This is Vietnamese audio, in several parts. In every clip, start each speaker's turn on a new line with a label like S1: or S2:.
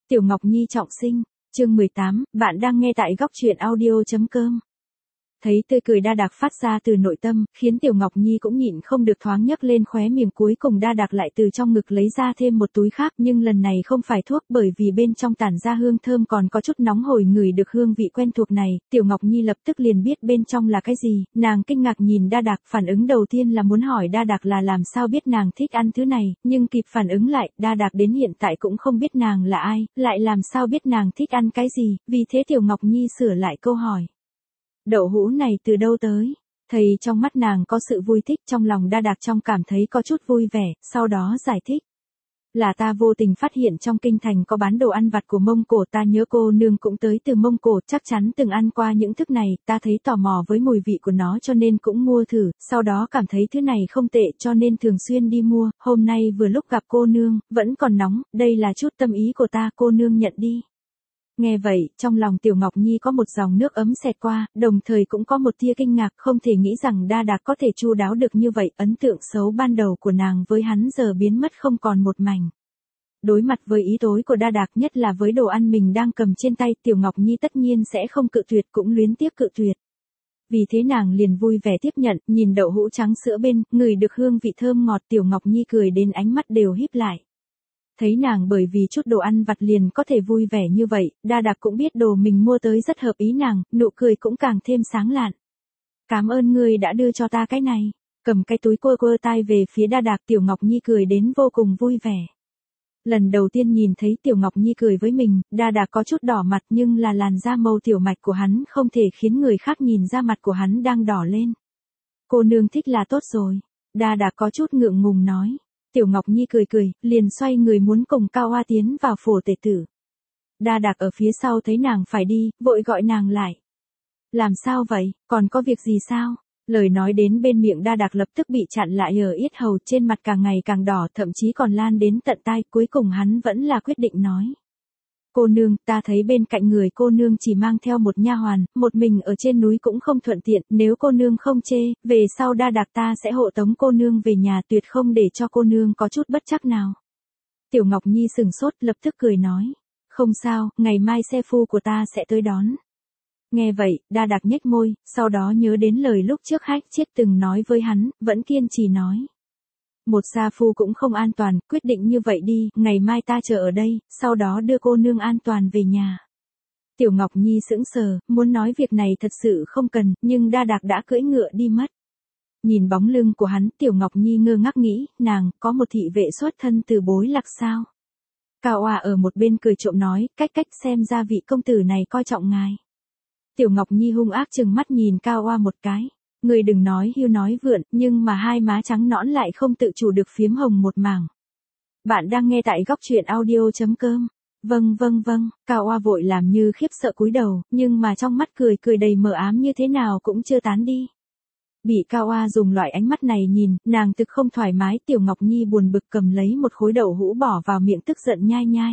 S1: Tiểu Ngọc Nhi trọng sinh, chương 18, bạn đang nghe tại góc truyện audio.com. Thấy tươi cười Đa Đạc phát ra từ nội tâm, khiến Tiểu Ngọc Nhi cũng nhịn không được thoáng nhấc lên khóe miệng, cuối cùng Đa Đạc lại từ trong ngực lấy ra thêm một túi khác, nhưng lần này không phải thuốc, bởi vì bên trong tản ra hương thơm còn có chút nóng hổi. Ngửi được hương vị quen thuộc này, Tiểu Ngọc Nhi lập tức liền biết bên trong là cái gì, nàng kinh ngạc nhìn Đa Đạc, phản ứng đầu tiên là muốn hỏi Đa Đạc là làm sao biết nàng thích ăn thứ này, nhưng kịp phản ứng lại, Đa Đạc đến hiện tại cũng không biết nàng là ai, lại làm sao biết nàng thích ăn cái gì, vì thế Tiểu Ngọc Nhi sửa lại câu hỏi. Đậu hũ này từ đâu tới? Thầy trong mắt nàng có sự vui thích, trong lòng Đa Đạc trong cảm thấy có chút vui vẻ, sau đó giải thích. Là ta vô tình phát hiện trong kinh thành có bán đồ ăn vặt của Mông Cổ, ta nhớ cô nương cũng tới từ Mông Cổ, chắc chắn từng ăn qua những thức này, ta thấy tò mò với mùi vị của nó cho nên cũng mua thử, sau đó cảm thấy thứ này không tệ cho nên thường xuyên đi mua, hôm nay vừa lúc gặp cô nương, vẫn còn nóng, đây là chút tâm ý của ta, cô nương nhận đi. Nghe vậy, trong lòng Tiểu Ngọc Nhi có một dòng nước ấm xẹt qua, đồng thời cũng có một tia kinh ngạc, không thể nghĩ rằng Đa Đạc có thể chu đáo được như vậy, ấn tượng xấu ban đầu của nàng với hắn giờ biến mất không còn một mảnh. Đối mặt với ý tối của Đa Đạc, nhất là với đồ ăn mình đang cầm trên tay, Tiểu Ngọc Nhi tất nhiên sẽ không cự tuyệt, cũng luyến tiếc cự tuyệt. Vì thế nàng liền vui vẻ tiếp nhận, nhìn đậu hũ trắng sữa bên, ngửi được hương vị thơm ngọt, Tiểu Ngọc Nhi cười đến ánh mắt đều híp lại. Thấy nàng bởi vì chút đồ ăn vặt liền có thể vui vẻ như vậy, Đa Đạc cũng biết đồ mình mua tới rất hợp ý nàng, nụ cười cũng càng thêm sáng lạn. Cảm ơn ngươi đã đưa cho ta cái này. Cầm cái túi quơ tay về phía Đa Đạc, Tiểu Ngọc Nhi cười đến vô cùng vui vẻ. Lần đầu tiên nhìn thấy Tiểu Ngọc Nhi cười với mình, Đa Đạc có chút đỏ mặt, nhưng là làn da màu tiểu mạch của hắn không thể khiến người khác nhìn ra mặt của hắn đang đỏ lên. Cô nương thích là tốt rồi. Đa Đạc có chút ngượng ngùng nói. Tiểu Ngọc Nhi cười, liền xoay người muốn cùng Cao Hoa tiến vào phủ tể tử. Đa Đạc ở phía sau thấy nàng phải đi, vội gọi nàng lại. Làm sao vậy, còn có việc gì sao? Lời nói đến bên miệng Đa Đạc lập tức bị chặn lại ở yết hầu, trên mặt càng ngày càng đỏ, thậm chí còn lan đến tận tai, cuối cùng hắn vẫn là quyết định nói. Cô nương, ta thấy bên cạnh người cô nương chỉ mang theo một nha hoàn, một mình ở trên núi cũng không thuận tiện, nếu cô nương không chê, về sau Đa Đạc ta sẽ hộ tống cô nương về nhà, tuyệt không để cho cô nương có chút bất trắc nào. Tiểu Ngọc Nhi sừng sốt, lập tức cười nói. Không sao, ngày mai xe phu của ta sẽ tới đón. Nghe vậy, Đa Đạc nhếch môi, sau đó nhớ đến lời lúc trước Hách Chiết từng nói với hắn, vẫn kiên trì nói. Một sa phu cũng không an toàn, quyết định như vậy đi, ngày mai ta chờ ở đây, sau đó đưa cô nương an toàn về nhà. Tiểu Ngọc Nhi sững sờ, muốn nói việc này thật sự không cần, nhưng Đa Đạc đã cưỡi ngựa đi mất. Nhìn bóng lưng của hắn, Tiểu Ngọc Nhi ngơ ngác nghĩ, nàng, có một thị vệ xuất thân từ Bối Lạc sao? Cao Hoa ở một bên cười trộm nói, cách xem ra vị công tử này coi trọng ngài. Tiểu Ngọc Nhi hung ác trừng mắt nhìn Cao Hoa một cái. Người đừng nói hưu nói vượn, nhưng mà hai má trắng nõn lại không tự chủ được phiếm hồng một mảng. Bạn đang nghe tại góc truyện audio.com. Vâng, Cao Hoa vội làm như khiếp sợ cúi đầu, nhưng mà trong mắt cười đầy mờ ám như thế nào cũng chưa tán đi. Bị Cao Hoa dùng loại ánh mắt này nhìn, nàng thực không thoải mái, Tiểu Ngọc Nhi buồn bực cầm lấy một khối đậu hũ bỏ vào miệng tức giận nhai.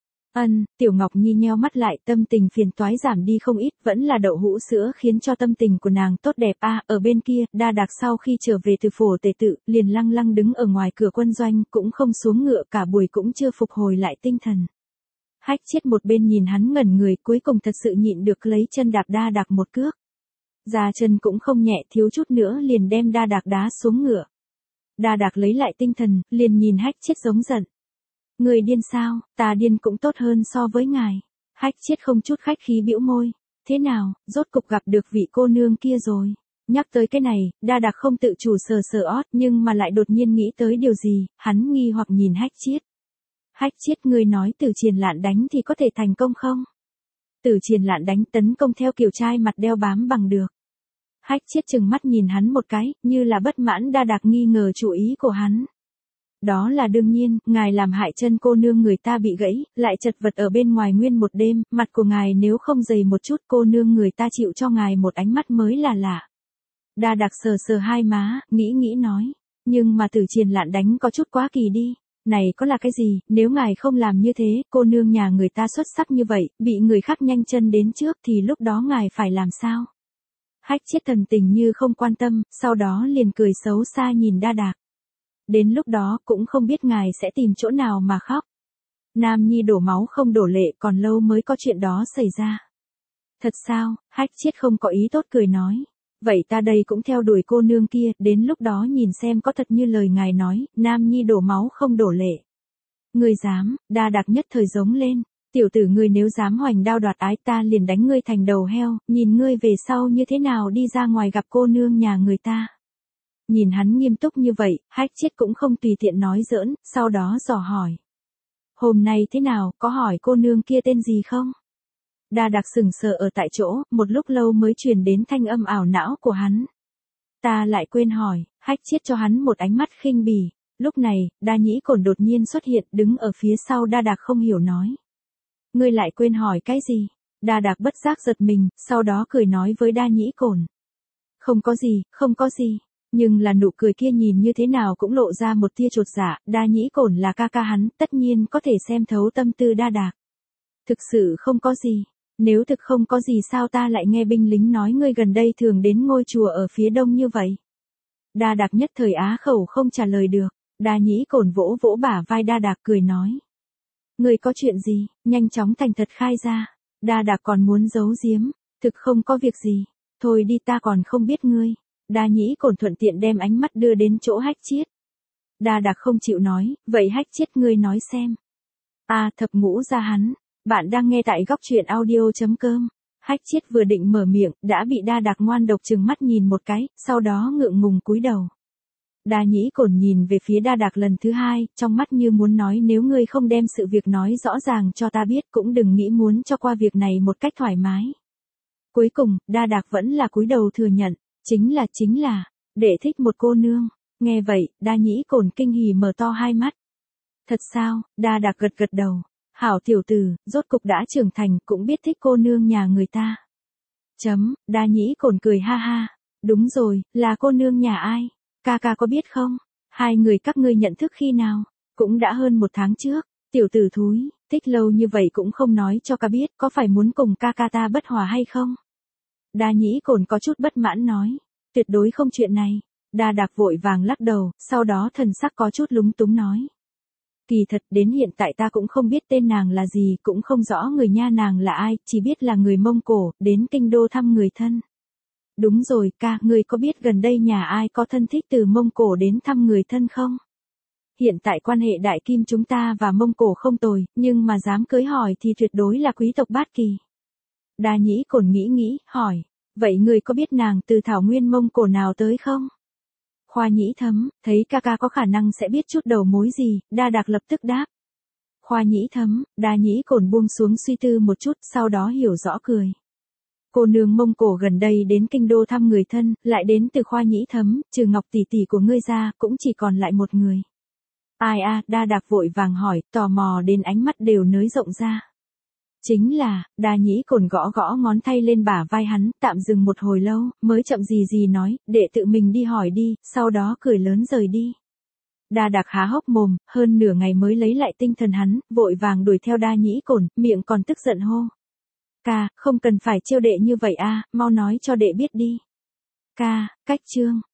S1: Tiểu Ngọc Nhi nheo mắt lại, tâm tình phiền toái giảm đi không ít, vẫn là đậu hũ sữa khiến cho tâm tình của nàng tốt đẹp. Ở bên kia, Đa Đạc sau khi trở về từ phủ tể tự, liền lăng lăng đứng ở ngoài cửa quân doanh, cũng không xuống ngựa, cả buổi cũng chưa phục hồi lại tinh thần. Hách Chiết một bên nhìn hắn ngẩn người, cuối cùng thật sự nhịn được lấy chân đạp Đa Đạc một cước. Ra chân cũng không nhẹ, thiếu chút nữa liền đem Đa Đạc đá xuống ngựa. Đa Đạc lấy lại tinh thần, liền nhìn Hách Chiết giống giận. Người điên sao, ta điên cũng tốt hơn so với ngài. Hách Chiết không chút khách khí bĩu môi. Thế nào, rốt cục gặp được vị cô nương kia rồi. Nhắc tới cái này, Đa Đạc không tự chủ sờ ót, nhưng mà lại đột nhiên nghĩ tới điều gì, hắn nghi hoặc nhìn Hách Chiết. Hách Chiết, ngươi nói Tử Triền Lạn đánh thì có thể thành công không? Tử Triền Lạn đánh tấn công theo kiểu trai mặt đeo bám bằng được. Hách Chiết trừng mắt nhìn hắn một cái, như là bất mãn. Đa Đạc nghi ngờ chủ ý của hắn. Đó là đương nhiên, ngài làm hại chân cô nương người ta bị gãy, lại chật vật ở bên ngoài nguyên một đêm, mặt của ngài nếu không dày một chút, cô nương người ta chịu cho ngài một ánh mắt mới là lạ. Đa Đạc sờ hai má, nghĩ nói, nhưng mà Tử Triền Lạn đánh có chút quá kỳ đi. Này có là cái gì, nếu ngài không làm như thế, cô nương nhà người ta xuất sắc như vậy, bị người khác nhanh chân đến trước thì lúc đó ngài phải làm sao? Hách Chiết thần tình như không quan tâm, sau đó liền cười xấu xa nhìn Đa Đạc. Đến lúc đó cũng không biết ngài sẽ tìm chỗ nào mà khóc. Nam Nhi đổ máu không đổ lệ, còn lâu mới có chuyện đó xảy ra. Thật sao? Hách Chiết không có ý tốt cười nói. Vậy ta đây cũng theo đuổi cô nương kia, đến lúc đó nhìn xem có thật như lời ngài nói, Nam Nhi đổ máu không đổ lệ. Ngươi dám, Đa Đạc nhất thời giống lên. Tiểu tử ngươi nếu dám hoành đao đoạt ái ta liền đánh ngươi thành đầu heo, nhìn ngươi về sau như thế nào đi ra ngoài gặp cô nương nhà người ta. Nhìn hắn nghiêm túc như vậy, Hách Chiết cũng không tùy tiện nói giỡn, sau đó dò hỏi. Hôm nay thế nào, có hỏi cô nương kia tên gì không? Đa Đạc sững sờ ở tại chỗ, một lúc lâu mới truyền đến thanh âm ảo não của hắn. Ta lại quên hỏi, Hách Chiết cho hắn một ánh mắt khinh bỉ. Lúc này, Đa Nhĩ Cổn đột nhiên xuất hiện đứng ở phía sau Đa Đạc không hiểu nói. Ngươi lại quên hỏi cái gì? Đa Đạc bất giác giật mình, sau đó cười nói với Đa Nhĩ Cổn. Không có gì, không có gì. Nhưng là nụ cười kia nhìn như thế nào cũng lộ ra một tia chột dạ, Đa Nhĩ Cổn là ca ca hắn, tất nhiên có thể xem thấu tâm tư Đa Đạc. Thực sự không có gì. Nếu thực không có gì sao ta lại nghe binh lính nói ngươi gần đây thường đến ngôi chùa ở phía đông như vậy. Đa Đạc nhất thời á khẩu không trả lời được. Đa Nhĩ Cổn vỗ vỗ bả vai Đa Đạc cười nói. Ngươi có chuyện gì, nhanh chóng thành thật khai ra. Đa Đạc còn muốn giấu giếm. Thực không có việc gì. Thôi đi ta còn không biết ngươi. Đa Nhĩ Cổn thuận tiện đem ánh mắt đưa đến chỗ Hách Chiết. Đa Đạc không chịu nói, vậy Hách Chiết ngươi nói xem. Thập ngũ ra hắn. Bạn đang nghe tại góc truyện audio.com. Hách Chiết vừa định mở miệng, đã bị Đa Đạc ngoan độc trừng mắt nhìn một cái, sau đó ngượng ngùng cúi đầu. Đa Nhĩ Cổn nhìn về phía Đa Đạc lần thứ hai, trong mắt như muốn nói nếu ngươi không đem sự việc nói rõ ràng cho ta biết cũng đừng nghĩ muốn cho qua việc này một cách thoải mái. Cuối cùng, Đa Đạc vẫn là cúi đầu thừa nhận, chính là, đệ thích một cô nương. Nghe vậy, Đa Nhĩ Cổn kinh hỉ mở to hai mắt. Thật sao? Đa Đạc gật gật đầu. Hảo tiểu tử, rốt cục đã trưởng thành, cũng biết thích cô nương nhà người ta. Đa Nhĩ Cổn cười ha ha. Đúng rồi, là cô nương nhà ai? Ca ca có biết không? Hai người các ngươi nhận thức khi nào? Cũng đã hơn 1 tháng trước. Tiểu tử thúi, thích lâu như vậy cũng không nói cho ca biết, có phải muốn cùng ca ca ta bất hòa hay không? Đa Nhĩ Cổn có chút bất mãn nói. Tuyệt đối không chuyện này. Đa Đạc vội vàng lắc đầu, sau đó thần sắc có chút lúng túng nói. Kỳ thật đến hiện tại ta cũng không biết tên nàng là gì, cũng không rõ người nha nàng là ai, chỉ biết là người Mông Cổ, đến kinh đô thăm người thân. Đúng rồi, ca, ngươi có biết gần đây nhà ai có thân thích từ Mông Cổ đến thăm người thân không? Hiện tại quan hệ đại kim chúng ta và Mông Cổ không tồi, nhưng mà dám cưới hỏi thì tuyệt đối là quý tộc Bát Kỳ. Đa Nhĩ Cổn nghĩ, hỏi, vậy ngươi có biết nàng từ thảo nguyên Mông Cổ nào tới không? Khoa Nhĩ Thấm, thấy ca ca có khả năng sẽ biết chút đầu mối gì, Đa Đạc lập tức đáp. Khoa Nhĩ Thấm, Đa Nhĩ Cổn buông xuống suy tư một chút, sau đó hiểu rõ cười. Cô nương Mông Cổ gần đây đến kinh đô thăm người thân, lại đến từ Khoa Nhĩ Thấm, trừ Ngọc tỷ tỷ của ngươi ra, cũng chỉ còn lại một người. Ai Đa Đạc vội vàng hỏi, tò mò đến ánh mắt đều nới rộng ra. Chính là, Đa Nhĩ Cổn gõ gõ ngón tay lên bả vai hắn, tạm dừng một hồi lâu, mới chậm gì nói, để tự mình đi hỏi đi, sau đó cười lớn rời đi. Đa Đạc há hốc mồm, hơn nửa ngày mới lấy lại tinh thần hắn, vội vàng đuổi theo Đa Nhĩ Cổn, miệng còn tức giận hô. Ca, không cần phải trêu đệ như vậy mau nói cho đệ biết đi. Ca, cách chương.